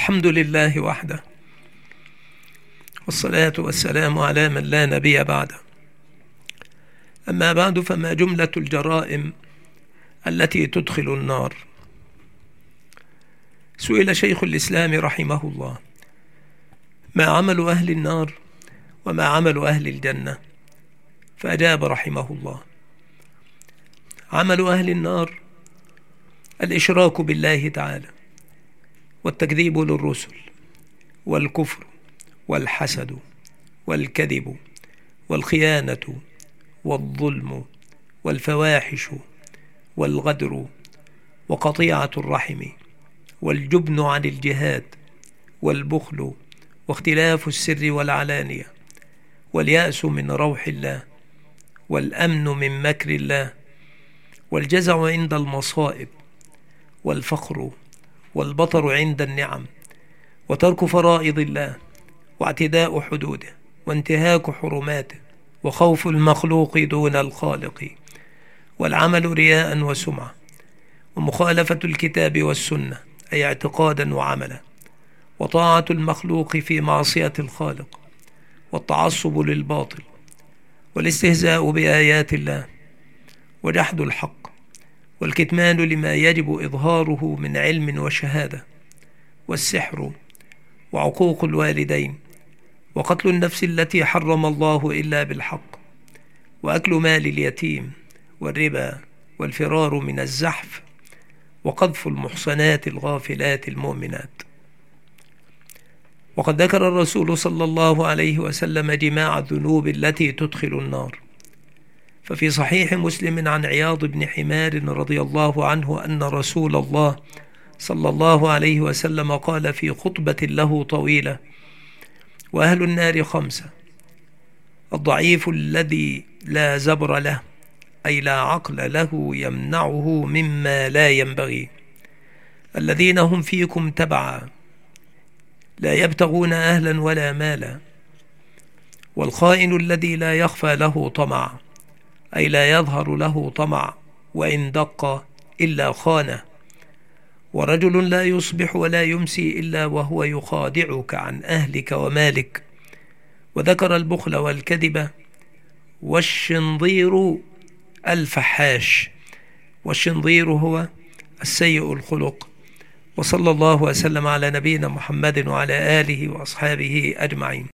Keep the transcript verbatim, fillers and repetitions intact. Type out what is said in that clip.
الحمد لله وحده، والصلاة والسلام على من لا نبي بعده. أما بعد، فما جملة الجرائم التي تدخل النار؟ سئل شيخ الإسلام رحمه الله: ما عمل أهل النار وما عمل أهل الجنة؟ فأجاب رحمه الله: عمل أهل النار الإشراك بالله تعالى، والتكذيب للرسل، والكفر، والحسد، والكذب، والخيانة، والظلم، والفواحش، والغدر، وقطيعة الرحم، والجبن عن الجهاد، والبخل، واختلاف السر والعلانية، واليأس من روح الله، والأمن من مكر الله، والجزع عند المصائب، والفخر، والبطر عند النعم، وترك فرائض الله، واعتداء حدوده، وانتهاك حرماته، وخوف المخلوق دون الخالق، والعمل رياء وسمعة، ومخالفة الكتاب والسنة أي اعتقادا وعملا، وطاعة المخلوق في معصية الخالق، والتعصب للباطل، والاستهزاء بآيات الله، وجحد الحق، والكتمان لما يجب إظهاره من علم وشهادة، والسحر، وعقوق الوالدين، وقتل النفس التي حرم الله إلا بالحق، وأكل مال اليتيم، والربا، والفرار من الزحف، وقذف المحصنات الغافلات المؤمنات. وقد ذكر الرسول صلى الله عليه وسلم جماع الذنوب التي تدخل النار، ففي صحيح مسلم عن عياض بن حمار رضي الله عنه أن رسول الله صلى الله عليه وسلم قال في خطبة له طويلة: وأهل النار خمسة: الضعيف الذي لا زبر له أي لا عقل له يمنعه مما لا ينبغي، الذين هم فيكم تبعا لا يبتغون أهلا ولا مالا، والخائن الذي لا يخفى له طمع أي لا يظهر له طمع وإن دق إلا خانه، ورجل لا يصبح ولا يمسي إلا وهو يخادعك عن أهلك ومالك. وذكر البخل والكذب، والشنظير الفحاش، والشنظير هو السيء الخلق. وصلى الله وسلم على نبينا محمد وعلى آله وأصحابه أجمعين.